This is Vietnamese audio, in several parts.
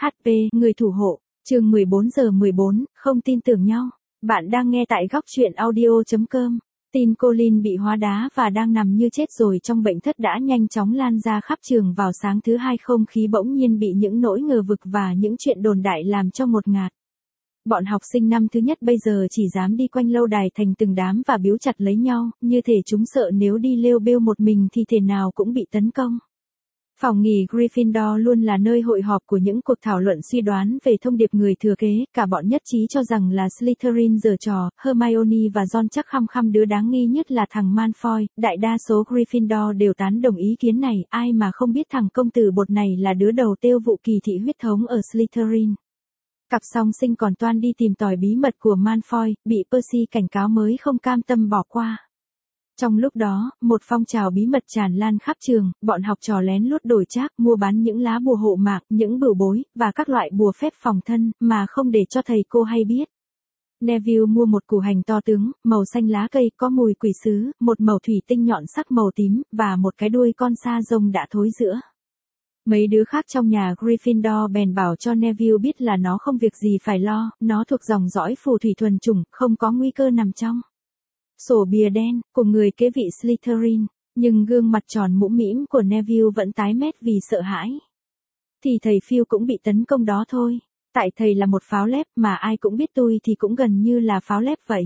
HP, người thủ hộ, chương 14:14, không tin tưởng nhau. Bạn đang nghe tại góc truyện audio.com. Tin Colin bị hóa đá và đang nằm như chết rồi trong bệnh thất đã nhanh chóng lan ra khắp trường vào sáng thứ Hai. Không khí bỗng nhiên bị những nỗi ngờ vực và những chuyện đồn đại làm cho ngột ngạt. Bọn học sinh năm thứ nhất bây giờ chỉ dám đi quanh lâu đài thành từng đám và bíu chặt lấy nhau, như thể chúng sợ nếu đi lêu bêu một mình thì thể nào cũng bị tấn công. Phòng nghỉ Gryffindor luôn là nơi hội họp của những cuộc thảo luận suy đoán về thông điệp người thừa kế, cả bọn nhất trí cho rằng là Slytherin giở trò, Hermione và Ron chắc khăm khăm đứa đáng nghi nhất là thằng Malfoy, đại đa số Gryffindor đều tán đồng ý kiến này, ai mà không biết thằng công tử bột này là đứa đầu tiêu vụ kỳ thị huyết thống ở Slytherin. Cặp song sinh còn toan đi tìm tòi bí mật của Malfoy, bị Percy cảnh cáo mới không cam tâm bỏ qua. Trong lúc đó, một phong trào bí mật tràn lan khắp trường, bọn học trò lén lút đổi trác, mua bán những lá bùa hộ mạc, những bửu bối, và các loại bùa phép phòng thân, mà không để cho thầy cô hay biết. Neville mua một củ hành to tướng, màu xanh lá cây, có mùi quỷ sứ, một mẩu thủy tinh nhọn sắc màu tím, và một cái đuôi con sa rông đã thối rữa. Mấy đứa khác trong nhà Gryffindor bèn bảo cho Neville biết là nó không việc gì phải lo, nó thuộc dòng dõi phù thủy thuần chủng, không có nguy cơ nằm trong sổ bìa đen của người kế vị Slytherin, nhưng gương mặt tròn mũm mĩm của Neville vẫn tái mét vì sợ hãi. Thì thầy Phil cũng bị tấn công đó thôi, tại thầy là một pháo lép mà ai cũng biết tôi thì cũng gần như là pháo lép vậy.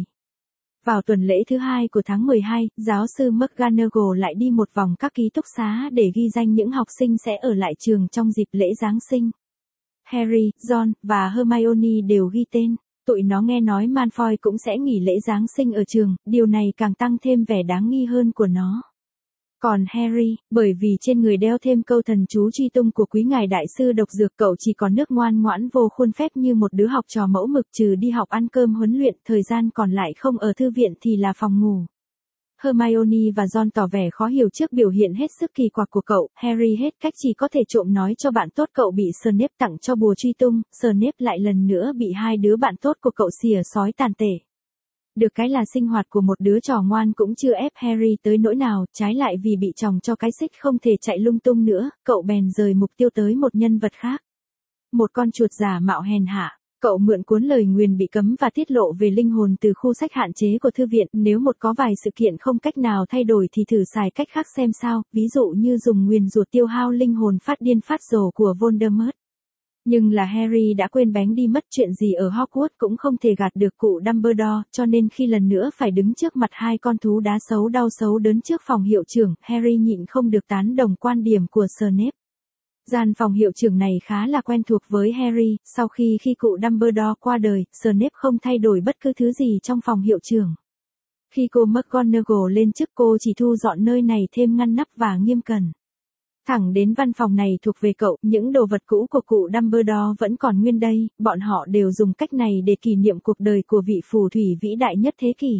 Vào tuần lễ thứ 2 của tháng 12, giáo sư McGonagall lại đi một vòng các ký túc xá để ghi danh những học sinh sẽ ở lại trường trong dịp lễ Giáng sinh. Harry, Ron và Hermione đều ghi tên. Tụi nó nghe nói Malfoy cũng sẽ nghỉ lễ Giáng sinh ở trường, điều này càng tăng thêm vẻ đáng nghi hơn của nó. Còn Harry, bởi vì trên người đeo thêm câu thần chú truy tung của quý ngài đại sư độc dược, cậu chỉ còn nước ngoan ngoãn vô khuôn phép như một đứa học trò mẫu mực, trừ đi học ăn cơm huấn luyện, thời gian còn lại không ở thư viện thì là phòng ngủ. Hermione và Ron tỏ vẻ khó hiểu trước biểu hiện hết sức kỳ quặc của cậu. Harry hết cách chỉ có thể trộm nói cho bạn tốt cậu bị Snape tặng cho bùa truy tung. Snape lại lần nữa bị hai đứa bạn tốt của cậu xỉa xói tàn tệ. Được cái là sinh hoạt của một đứa trò ngoan cũng chưa ép Harry tới nỗi nào, trái lại vì bị chồng cho cái xích không thể chạy lung tung nữa, cậu bèn rời mục tiêu tới một nhân vật khác. Một con chuột giả mạo hèn hạ. Cậu mượn cuốn lời nguyền bị cấm và tiết lộ về linh hồn từ khu sách hạn chế của thư viện, nếu một có vài sự kiện không cách nào thay đổi thì thử xài cách khác xem sao, ví dụ như dùng nguyền rủa tiêu hao linh hồn phát điên phát rồ của Voldemort. Nhưng là Harry đã quên bén đi mất, chuyện gì ở Hogwarts cũng không thể gạt được cụ Dumbledore, cho nên khi lần nữa phải đứng trước mặt hai con thú đá xấu đau xấu đớn trước phòng hiệu trưởng, Harry nhịn không được tán đồng quan điểm của Snape. Gian phòng hiệu trưởng này khá là quen thuộc với Harry, sau khi cụ Dumbledore qua đời, Snape không thay đổi bất cứ thứ gì trong phòng hiệu trưởng. Khi cô McGonagall lên chức, cô chỉ thu dọn nơi này thêm ngăn nắp và nghiêm cẩn. Thẳng đến văn phòng này thuộc về cậu, những đồ vật cũ của cụ Dumbledore vẫn còn nguyên đây, bọn họ đều dùng cách này để kỷ niệm cuộc đời của vị phù thủy vĩ đại nhất thế kỷ.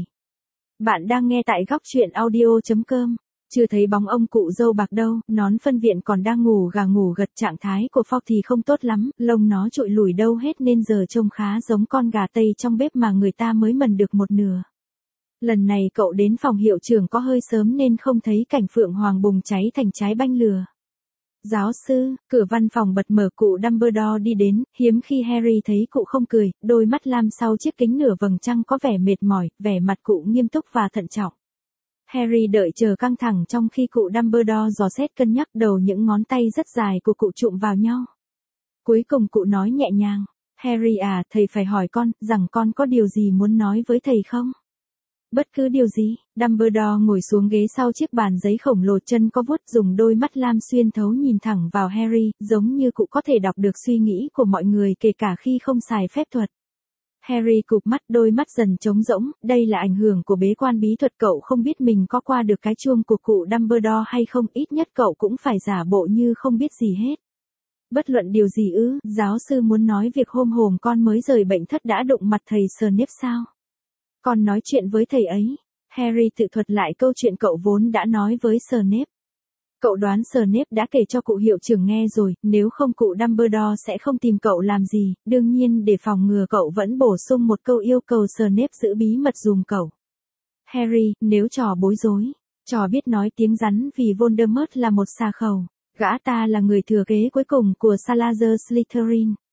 Bạn đang nghe tại góc truyện audio.com. Chưa thấy bóng ông cụ dâu bạc đâu, nón phân viện còn đang ngủ gà ngủ gật, trạng thái của Fogg thì không tốt lắm, lông nó trụi lủi đâu hết nên giờ trông khá giống con gà Tây trong bếp mà người ta mới mần được một nửa. Lần này cậu đến phòng hiệu trưởng có hơi sớm nên không thấy cảnh phượng hoàng bùng cháy thành trái banh lừa. Giáo sư, cửa văn phòng bật mở, cụ Dumbledore đi đến, hiếm khi Harry thấy cụ không cười, đôi mắt lam sau chiếc kính nửa vầng trăng có vẻ mệt mỏi, vẻ mặt cụ nghiêm túc và thận trọng. Harry đợi chờ căng thẳng trong khi cụ Dumbledore dò xét cân nhắc, đầu những ngón tay rất dài của cụ chụm vào nhau. Cuối cùng cụ nói nhẹ nhàng, Harry à, thầy phải hỏi con, rằng con có điều gì muốn nói với thầy không? Bất cứ điều gì. Dumbledore ngồi xuống ghế sau chiếc bàn giấy khổng lồ, chân có vuốt, dùng đôi mắt lam xuyên thấu nhìn thẳng vào Harry, giống như cụ có thể đọc được suy nghĩ của mọi người kể cả khi không xài phép thuật. Harry cụp mắt, đôi mắt dần trống rỗng, đây là ảnh hưởng của bế quan bí thuật, cậu không biết mình có qua được cái chuông của cụ Dumbledore hay không, ít nhất cậu cũng phải giả bộ như không biết gì hết. Bất luận điều gì ư, giáo sư muốn nói việc hôm con mới rời bệnh thất đã đụng mặt thầy Snape sao? Con nói chuyện với thầy ấy. Harry tự thuật lại câu chuyện cậu vốn đã nói với Snape. Cậu đoán Snape đã kể cho cụ hiệu trưởng nghe rồi, nếu không cụ Dumbledore sẽ không tìm cậu làm gì, đương nhiên để phòng ngừa cậu vẫn bổ sung một câu yêu cầu Snape giữ bí mật dùm cậu. Harry, nếu trò bối rối, trò biết nói tiếng rắn vì Voldemort là một xà khẩu, gã ta là người thừa kế cuối cùng của Salazar Slytherin.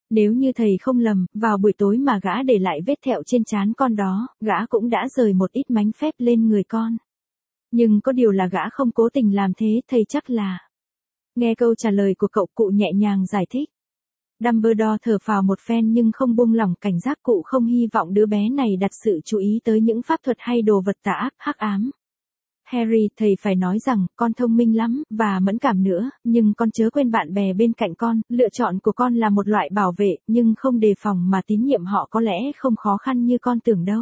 Nếu như thầy không lầm, vào buổi tối mà gã để lại vết thẹo trên trán con đó, gã cũng đã rời một ít mánh phép lên người con. Nhưng có điều là gã không cố tình làm thế, thầy chắc là. Nghe câu trả lời của cậu, cụ nhẹ nhàng giải thích. Dumbledore thở phào một phen nhưng không buông lỏng cảnh giác, cụ không hy vọng đứa bé này đặt sự chú ý tới những pháp thuật hay đồ vật tà ác, hắc ám. Harry, thầy phải nói rằng, con thông minh lắm, và mẫn cảm nữa, nhưng con chớ quên bạn bè bên cạnh con, lựa chọn của con là một loại bảo vệ, nhưng không đề phòng mà tín nhiệm họ có lẽ không khó khăn như con tưởng đâu.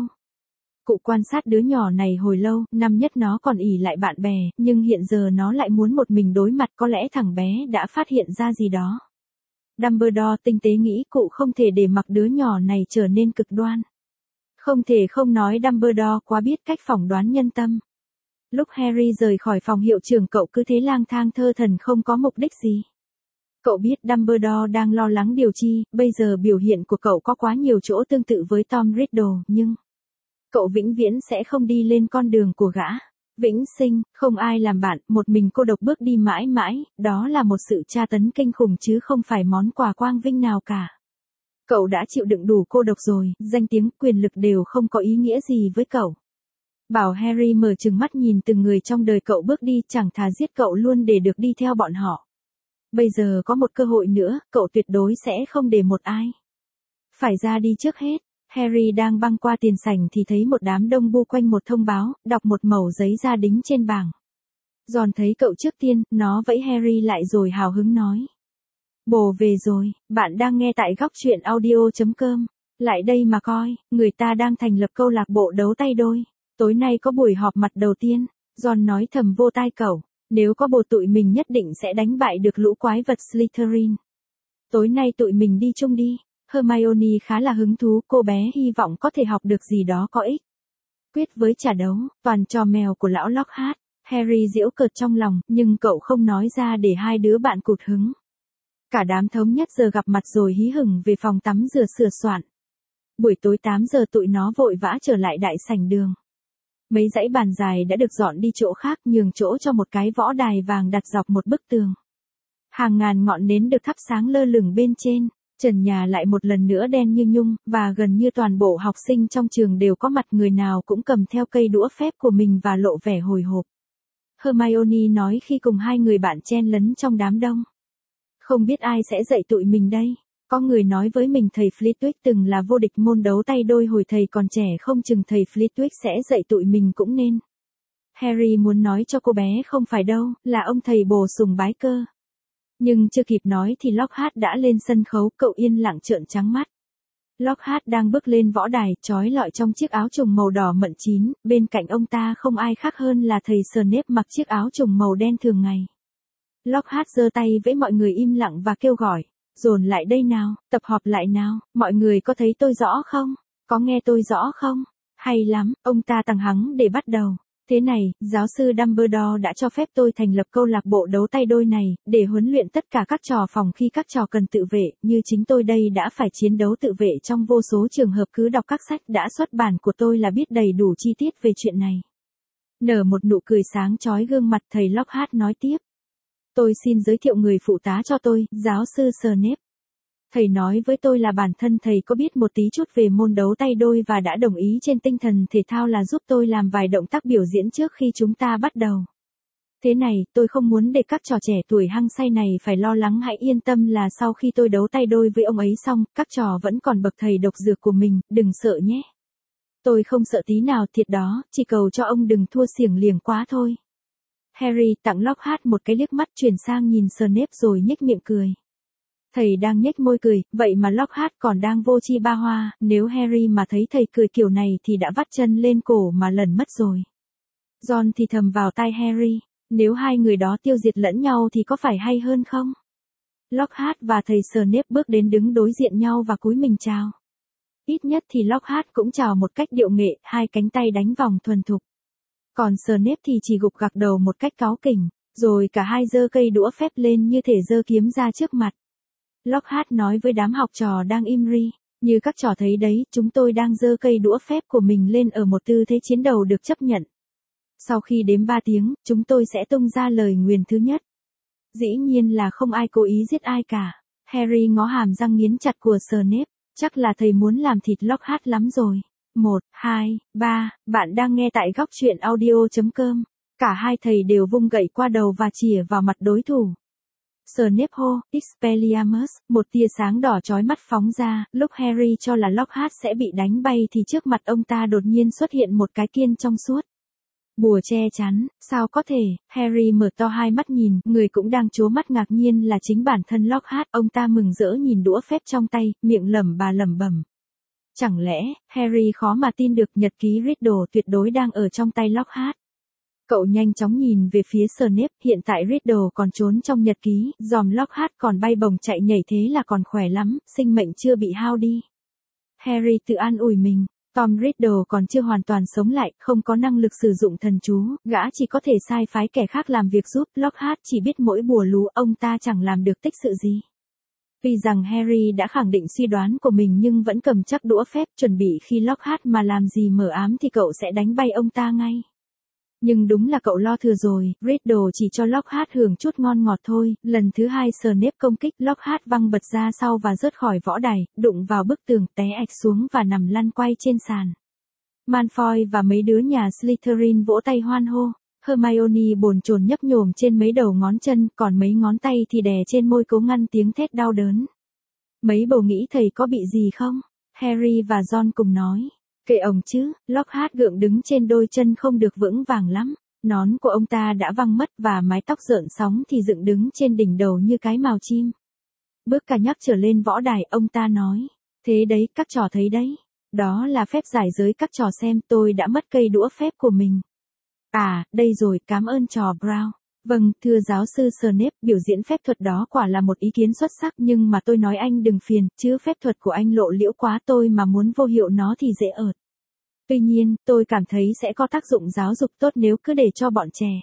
Cụ quan sát đứa nhỏ này hồi lâu, năm nhất nó còn ỷ lại bạn bè, nhưng hiện giờ nó lại muốn một mình đối mặt, có lẽ thằng bé đã phát hiện ra gì đó. Dumbledore tinh tế nghĩ cụ không thể để mặc đứa nhỏ này trở nên cực đoan. Không thể không nói Dumbledore quá biết cách phỏng đoán nhân tâm. Lúc Harry rời khỏi phòng hiệu trưởng, cậu cứ thế lang thang thơ thẩn không có mục đích gì. Cậu biết Dumbledore đang lo lắng điều chi, bây giờ biểu hiện của cậu có quá nhiều chỗ tương tự với Tom Riddle, nhưng cậu vĩnh viễn sẽ không đi lên con đường của gã. Vĩnh sinh, không ai làm bạn, một mình cô độc bước đi mãi mãi, đó là một sự tra tấn kinh khủng chứ không phải món quà quang vinh nào cả. Cậu đã chịu đựng đủ cô độc rồi, danh tiếng, quyền lực đều không có ý nghĩa gì với cậu. Bảo Harry mở trừng mắt nhìn từng người trong đời cậu bước đi, chẳng thà giết cậu luôn để được đi theo bọn họ. Bây giờ có một cơ hội nữa, cậu tuyệt đối sẽ không để một ai phải ra đi trước hết. Harry đang băng qua tiền sảnh thì thấy một đám đông bu quanh một thông báo, đọc một mẩu giấy ra đính trên bảng. Giòn thấy cậu trước tiên, nó vẫy Harry lại rồi hào hứng nói. Bồ về rồi, bạn đang nghe tại góc truyện audio.com. Lại đây mà coi, người ta đang thành lập câu lạc bộ đấu tay đôi. Tối nay có buổi họp mặt đầu tiên. Giòn nói thầm vô tai cậu, nếu có bồ tụi mình nhất định sẽ đánh bại được lũ quái vật Slytherin. Tối nay tụi mình đi chung đi. Hermione khá là hứng thú, cô bé hy vọng có thể học được gì đó có ích. Quyết với trả đấu, toàn trò mèo của lão Lockhart. Harry giễu cợt trong lòng, nhưng cậu không nói ra để hai đứa bạn cụt hứng. Cả đám thống nhất giờ gặp mặt rồi hí hửng về phòng tắm rửa sửa soạn. Buổi tối 8 giờ tụi nó vội vã trở lại đại sảnh đường. Mấy dãy bàn dài đã được dọn đi chỗ khác, nhường chỗ cho một cái võ đài vàng đặt dọc một bức tường. Hàng ngàn ngọn nến được thắp sáng lơ lửng bên trên. Trần nhà lại một lần nữa đen như nhung, và gần như toàn bộ học sinh trong trường đều có mặt, người nào cũng cầm theo cây đũa phép của mình và lộ vẻ hồi hộp. Hermione nói khi cùng hai người bạn chen lấn trong đám đông. Không biết ai sẽ dạy tụi mình đây. Có người nói với mình thầy Flitwick từng là vô địch môn đấu tay đôi hồi thầy còn trẻ, không chừng thầy Flitwick sẽ dạy tụi mình cũng nên. Harry muốn nói cho cô bé không phải đâu, là ông thầy bồ sùng bái cơ. Nhưng chưa kịp nói thì Lockhart đã lên sân khấu, cậu yên lặng trợn trắng mắt. Lockhart đang bước lên võ đài, trói lọi trong chiếc áo trùng màu đỏ mận chín, bên cạnh ông ta không ai khác hơn là thầy Snape mặc chiếc áo trùng màu đen thường ngày. Lockhart giơ tay với mọi người im lặng và kêu gọi, dồn lại đây nào, tập họp lại nào, mọi người có thấy tôi rõ không? Có nghe tôi rõ không? Hay lắm, ông ta tăng hắng để bắt đầu. Thế này, giáo sư Dumbledore đã cho phép tôi thành lập câu lạc bộ đấu tay đôi này, để huấn luyện tất cả các trò phòng khi các trò cần tự vệ, như chính tôi đây đã phải chiến đấu tự vệ trong vô số trường hợp, cứ đọc các sách đã xuất bản của tôi là biết đầy đủ chi tiết về chuyện này. Nở một nụ cười sáng chói gương mặt, thầy Lockhart nói tiếp. Tôi xin giới thiệu người phụ tá cho tôi, giáo sư Snape. Thầy nói với tôi là bản thân thầy có biết một tí chút về môn đấu tay đôi và đã đồng ý trên tinh thần thể thao là giúp tôi làm vài động tác biểu diễn trước khi chúng ta bắt đầu. Thế này, tôi không muốn để các trò trẻ tuổi hăng say này phải lo lắng, hãy yên tâm là sau khi tôi đấu tay đôi với ông ấy xong, các trò vẫn còn bậc thầy độc dược của mình, đừng sợ nhé. Tôi không sợ tí nào thiệt đó, chỉ cầu cho ông đừng thua xiểng liềng quá thôi. Harry tặng Lockhart một cái liếc mắt, chuyển sang nhìn Snape rồi nhếch miệng cười. Thầy đang nhếch môi cười, vậy mà Lockhart còn đang vô chi ba hoa, nếu Harry mà thấy thầy cười kiểu này thì đã vắt chân lên cổ mà lẩn mất rồi. Ron thì thầm vào tai Harry, nếu hai người đó tiêu diệt lẫn nhau thì có phải hay hơn không? Lockhart và thầy Snape bước đến đứng đối diện nhau và cúi mình chào. Ít nhất thì Lockhart cũng chào một cách điệu nghệ, hai cánh tay đánh vòng thuần thục. Còn Snape thì chỉ gục gặc đầu một cách cáu kỉnh, rồi cả hai giơ cây đũa phép lên như thể giơ kiếm ra trước mặt. Lockhart nói với đám học trò đang im ri, như các trò thấy đấy, chúng tôi đang giơ cây đũa phép của mình lên ở một tư thế chiến đầu được chấp nhận. Sau khi đếm 3 tiếng, chúng tôi sẽ tung ra lời nguyền thứ nhất. Dĩ nhiên là không ai cố ý giết ai cả. Harry ngó hàm răng nghiến chặt của Snape, chắc là thầy muốn làm thịt Lockhart lắm rồi. 1, 2, 3, bạn đang nghe tại góc truyện audio.com. Cả hai thầy đều vung gậy qua đầu và chĩa vào mặt đối thủ. Snape hô, Expelliarmus, một tia sáng đỏ chói mắt phóng ra, lúc Harry cho là Lockhart sẽ bị đánh bay thì trước mặt ông ta đột nhiên xuất hiện một cái kiên trong suốt. Bùa che chắn, sao có thể? Harry mở to hai mắt nhìn, người cũng đang trố mắt ngạc nhiên là chính bản thân Lockhart. Ông ta mừng rỡ nhìn đũa phép trong tay, miệng lẩm bẩm. Chẳng lẽ, Harry khó mà tin được nhật ký Riddle tuyệt đối đang ở trong tay Lockhart. Cậu nhanh chóng nhìn về phía Snape, hiện tại Riddle còn trốn trong nhật ký, dòm Lockhart còn bay bổng chạy nhảy thế là còn khỏe lắm, sinh mệnh chưa bị hao đi. Harry tự an ủi mình, Tom Riddle còn chưa hoàn toàn sống lại, không có năng lực sử dụng thần chú, gã chỉ có thể sai phái kẻ khác làm việc giúp, Lockhart chỉ biết mỗi bùa lú, ông ta chẳng làm được tích sự gì. Tuy rằng Harry đã khẳng định suy đoán của mình nhưng vẫn cầm chắc đũa phép, chuẩn bị khi Lockhart mà làm gì mờ ám thì cậu sẽ đánh bay ông ta ngay. Nhưng đúng là cậu lo thừa rồi, Riddle chỉ cho Lockhart hưởng chút ngon ngọt thôi. Lần thứ hai Snape công kích, Lockhart văng bật ra sau và rớt khỏi võ đài, đụng vào bức tường, té ạch xuống và nằm lăn quay trên sàn. Malfoy và mấy đứa nhà Slytherin vỗ tay hoan hô. Hermione bồn chồn nhấp nhổm trên mấy đầu ngón chân, còn mấy ngón tay thì đè trên môi cố ngăn tiếng thét đau đớn. Mấy bầu nghĩ thầy có bị gì không? Harry và Ron cùng nói. Kệ ông chứ, Lockhart gượng đứng trên đôi chân không được vững vàng lắm. Nón của ông ta đã văng mất và mái tóc rợn sóng thì dựng đứng trên đỉnh đầu như cái mào chim. Bước cả nhắc trở lên võ đài, ông ta nói. Thế đấy, các trò thấy đấy. Đó là phép giải giới, các trò xem, tôi đã mất cây đũa phép của mình. À, đây rồi, cảm ơn trò Brown. Vâng, thưa giáo sư Snape, biểu diễn phép thuật đó quả là một ý kiến xuất sắc nhưng mà tôi nói anh đừng phiền, chứ phép thuật của anh lộ liễu quá, tôi mà muốn vô hiệu nó thì dễ ợt. Tuy nhiên, tôi cảm thấy sẽ có tác dụng giáo dục tốt nếu cứ để cho bọn trẻ.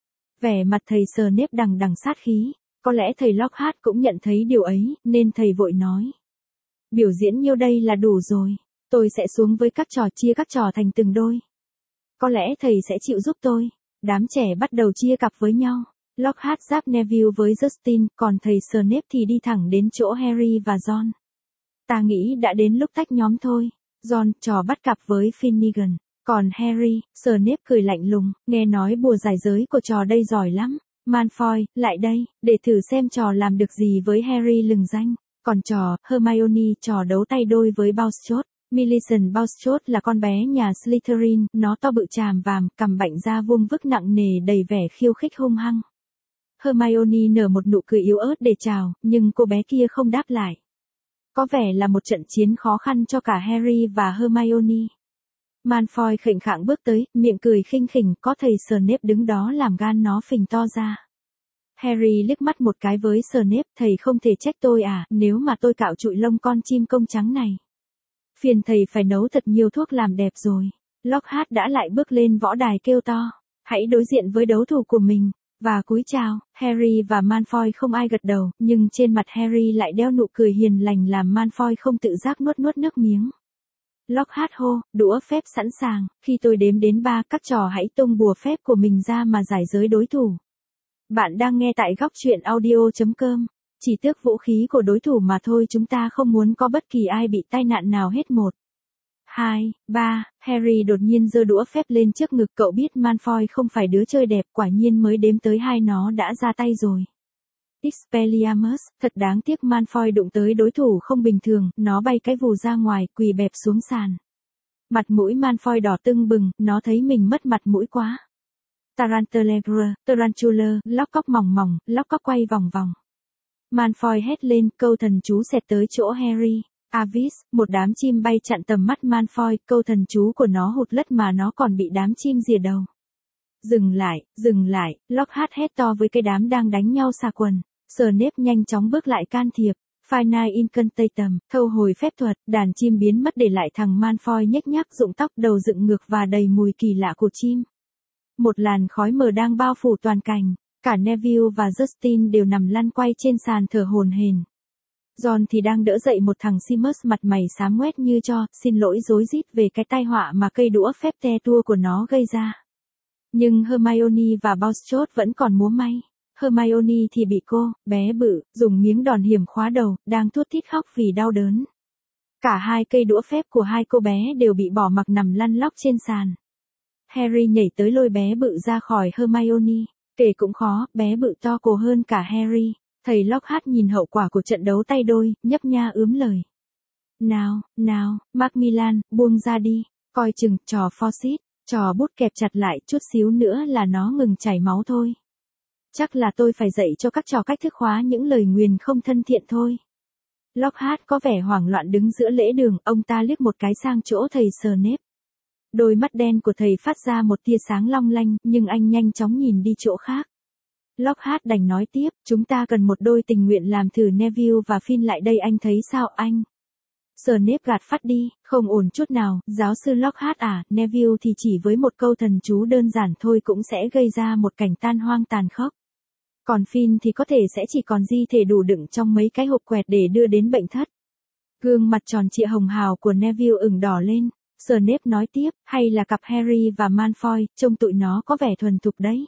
Vẻ mặt thầy Snape đằng đằng sát khí, có lẽ thầy Lockhart cũng nhận thấy điều ấy, nên thầy vội nói. Biểu diễn nhiêu đây là đủ rồi, tôi sẽ xuống với các trò, chia các trò thành từng đôi. Có lẽ thầy sẽ chịu giúp tôi. Đám trẻ bắt đầu chia cặp với nhau. Lockhart giáp Neville với Justin, còn thầy Snape thì đi thẳng đến chỗ Harry và Ron. Ta nghĩ đã đến lúc tách nhóm thôi. Ron, trò bắt cặp với Finnegan. Còn Harry, Snape cười lạnh lùng, nghe nói bùa giải giới của trò đây giỏi lắm. Malfoy, lại đây, để thử xem trò làm được gì với Harry lừng danh. Còn trò, Hermione, trò đấu tay đôi với Bouchot. Millicent Bouchot là con bé nhà Slytherin, nó to bự chàm vàm, cằm bạnh da vuông vức nặng nề đầy vẻ khiêu khích hung hăng. Hermione nở một nụ cười yếu ớt để chào, nhưng cô bé kia không đáp lại. Có vẻ là một trận chiến khó khăn cho cả Harry và Hermione. Malfoy khệnh khạng bước tới, miệng cười khinh khỉnh, có thầy Snape đứng đó làm gan nó phình to ra. Harry liếc mắt một cái với Snape, thầy không thể trách tôi à, nếu mà tôi cạo trụi lông con chim công trắng này. Phiền thầy phải nấu thật nhiều thuốc làm đẹp rồi. Lockhart đã lại bước lên võ đài kêu to. Hãy đối diện với đấu thủ của mình. Và cúi chào, Harry và Malfoy không ai gật đầu, nhưng trên mặt Harry lại đeo nụ cười hiền lành làm Malfoy không tự giác nuốt nước miếng. Lockhart hô, đũa phép sẵn sàng, khi tôi đếm đến 3 các trò hãy tung bùa phép của mình ra mà giải giới đối thủ. Bạn đang nghe tại góc truyện audio.com. Chỉ tước vũ khí của đối thủ mà thôi, chúng ta không muốn có bất kỳ ai bị tai nạn nào hết. 1, 2, 3, Harry đột nhiên giơ đũa phép lên trước ngực, cậu biết Malfoy không phải đứa chơi đẹp, quả nhiên mới đếm tới 2 nó đã ra tay rồi. Expelliarmus, thật đáng tiếc Malfoy đụng tới đối thủ không bình thường, nó bay cái vù ra ngoài, quỳ bẹp xuống sàn. Mặt mũi Malfoy đỏ tưng bừng, nó thấy mình mất mặt mũi quá. Tarantula, lóc cóc mỏng mỏng, lóc cóc quay vòng vòng. Malfoy hét lên, câu thần chú xẹt tới chỗ Harry. Avis, một đám chim bay chặn tầm mắt Malfoy, câu thần chú của nó hụt lất mà nó còn bị đám chim rìa đầu. Dừng lại, Lockhart hét to với cái đám đang đánh nhau xà quần. Snape nhanh chóng bước lại can thiệp. Final Incantatem, thâu hồi phép thuật, đàn chim biến mất để lại thằng Malfoy nhếch nhác rụng tóc, đầu dựng ngược và đầy mùi kỳ lạ của chim. Một làn khói mờ đang bao phủ toàn cảnh. Cả Neville và Justin đều nằm lăn quay trên sàn thở hổn hển. Ron thì đang đỡ dậy một thằng Seamus mặt mày xám ngoét như tro, xin lỗi rối rít về cái tai họa mà cây đũa phép te tua của nó gây ra. Nhưng Hermione và Bouchot vẫn còn múa may. Hermione thì bị cô, bé bự, dùng miếng đòn hiểm khóa đầu, đang thút thít khóc vì đau đớn. Cả hai cây đũa phép của hai cô bé đều bị bỏ mặc nằm lăn lóc trên sàn. Harry nhảy tới lôi bé bự ra khỏi Hermione. Kể cũng khó, bé bự to cổ hơn cả Harry. Thầy Lockhart nhìn hậu quả của trận đấu tay đôi, nhấp nha ướm lời. Nào, Macmillan, buông ra đi. Coi chừng, trò Fawcett, trò bút kẹp chặt lại, chút xíu nữa là nó ngừng chảy máu thôi. Chắc là tôi phải dạy cho các trò cách thức khóa những lời nguyền không thân thiện thôi. Lockhart có vẻ hoảng loạn đứng giữa lễ đường, ông ta liếc một cái sang chỗ thầy Snape. Đôi mắt đen của thầy phát ra một tia sáng long lanh, nhưng anh nhanh chóng nhìn đi chỗ khác. Lockhart đành nói tiếp, chúng ta cần một đôi tình nguyện làm thử Neville và Finn lại đây, anh thấy sao anh? Snape gạt phắt đi, không ổn chút nào, giáo sư Lockhart à, Neville thì chỉ với một câu thần chú đơn giản thôi cũng sẽ gây ra một cảnh tan hoang tàn khốc. Còn Finn thì có thể sẽ chỉ còn di thể đủ đựng trong mấy cái hộp quẹt để đưa đến bệnh thất. Gương mặt tròn trịa hồng hào của Neville ửng đỏ lên. Snape nói tiếp, hay là cặp Harry và Malfoy, trông tụi nó có vẻ thuần thục đấy.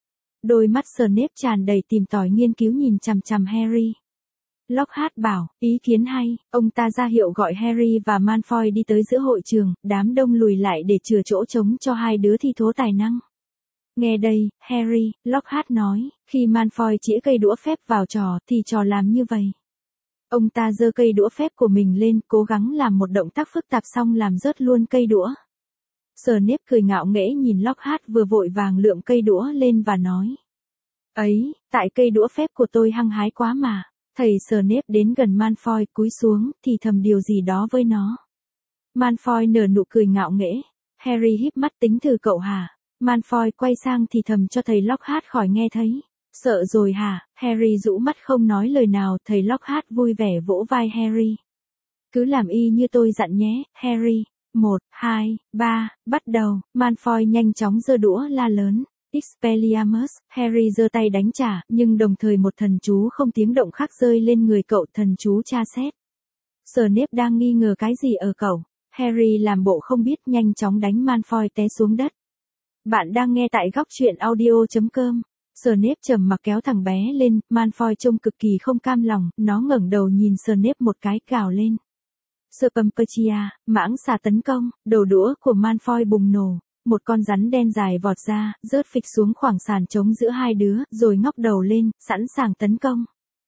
Đôi mắt Snape tràn đầy tìm tòi nghiên cứu nhìn chằm chằm Harry. Lockhart bảo, ý kiến hay, ông ta ra hiệu gọi Harry và Malfoy đi tới giữa hội trường, đám đông lùi lại để chừa chỗ trống cho hai đứa thi thố tài năng. Nghe đây, Harry, Lockhart nói, khi Malfoy chĩa cây đũa phép vào trò, thì trò làm như vậy. Ông ta giơ cây đũa phép của mình lên, cố gắng làm một động tác phức tạp xong làm rớt luôn cây đũa. Snape cười ngạo nghễ nhìn Lockhart vừa vội vàng lượm cây đũa lên và nói. Ấy, tại cây đũa phép của tôi hăng hái quá mà. Thầy Snape đến gần Malfoy, cúi xuống, thì thầm điều gì đó với nó. Malfoy nở nụ cười ngạo nghễ. Harry híp mắt tính thử cậu hả? Malfoy quay sang thì thầm cho thầy Lockhart khỏi nghe thấy. Sợ rồi hả? Harry rũ mắt không nói lời nào, thầy Lockhart vui vẻ vỗ vai Harry. Cứ làm y như tôi dặn nhé, Harry. 1, 2, 3, bắt đầu. Malfoy nhanh chóng giơ đũa la lớn. Expelliarmus, Harry giơ tay đánh trả, nhưng đồng thời một thần chú không tiếng động khác rơi lên người cậu, thần chú tra xét. Snape đang nghi ngờ cái gì ở cậu. Harry làm bộ không biết, nhanh chóng đánh Malfoy té xuống đất. Bạn đang nghe tại góc truyện audio.com. Snape trầm mặc kéo thằng bé lên, Malfoy trông cực kỳ không cam lòng, nó ngẩng đầu nhìn Snape một cái, gào lên. Spumpechia, mãng xà tấn công, đầu đũa của Malfoy bùng nổ. Một con rắn đen dài vọt ra, rớt phịch xuống khoảng sàn trống giữa hai đứa, rồi ngóc đầu lên, sẵn sàng tấn công.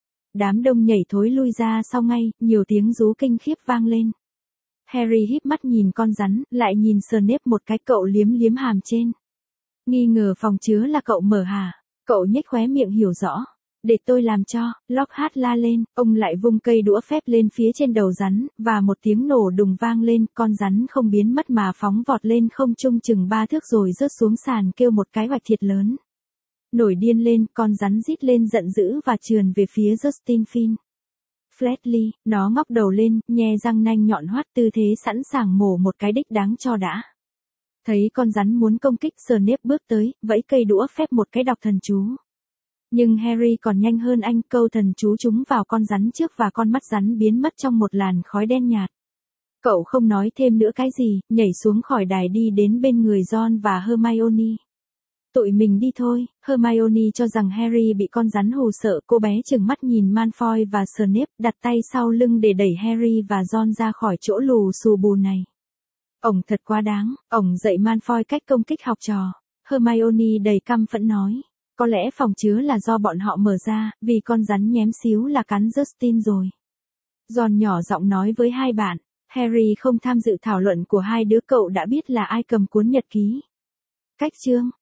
Đám đông nhảy thối lui ra sau ngay, nhiều tiếng rú kinh khiếp vang lên. Harry híp mắt nhìn con rắn, lại nhìn Snape một cái, cậu liếm liếm hàm trên. Nghi ngờ phòng chứa là cậu mở hả? Cậu nhếch khóe miệng hiểu rõ. Để tôi làm cho, Lockhart la lên, ông lại vung cây đũa phép lên phía trên đầu rắn, và một tiếng nổ đùng vang lên, con rắn không biến mất mà phóng vọt lên không trung chừng 3 thước rồi rớt xuống sàn kêu một cái oạch thiệt lớn. Nổi điên lên, con rắn rít lên giận dữ và trườn về phía Justin Finn. Fletchley, nó ngóc đầu lên, nhe răng nanh nhọn hoắt tư thế sẵn sàng mổ một cái đích đáng cho đã. Thấy con rắn muốn công kích, Snape bước tới, vẫy cây đũa phép một cái đọc thần chú. Nhưng Harry còn nhanh hơn anh, câu thần chú trúng vào con rắn trước và con mắt rắn biến mất trong một làn khói đen nhạt. Cậu không nói thêm nữa cái gì, nhảy xuống khỏi đài đi đến bên người Ron và Hermione. Tụi mình đi thôi. Hermione cho rằng Harry bị con rắn hù sợ, cô bé trừng mắt nhìn Malfoy và Snape, đặt tay sau lưng để đẩy Harry và Ron ra khỏi chỗ lù xù bù này. Ổng thật quá đáng, ổng dạy Malfoy cách công kích học trò. Hermione đầy căm phẫn nói. Có lẽ phòng chứa là do bọn họ mở ra, vì con rắn nhém xíu là cắn Justin rồi. Ron nhỏ giọng nói với hai bạn. Harry không tham dự thảo luận của hai đứa, cậu đã biết là ai cầm cuốn nhật ký. Cách chương.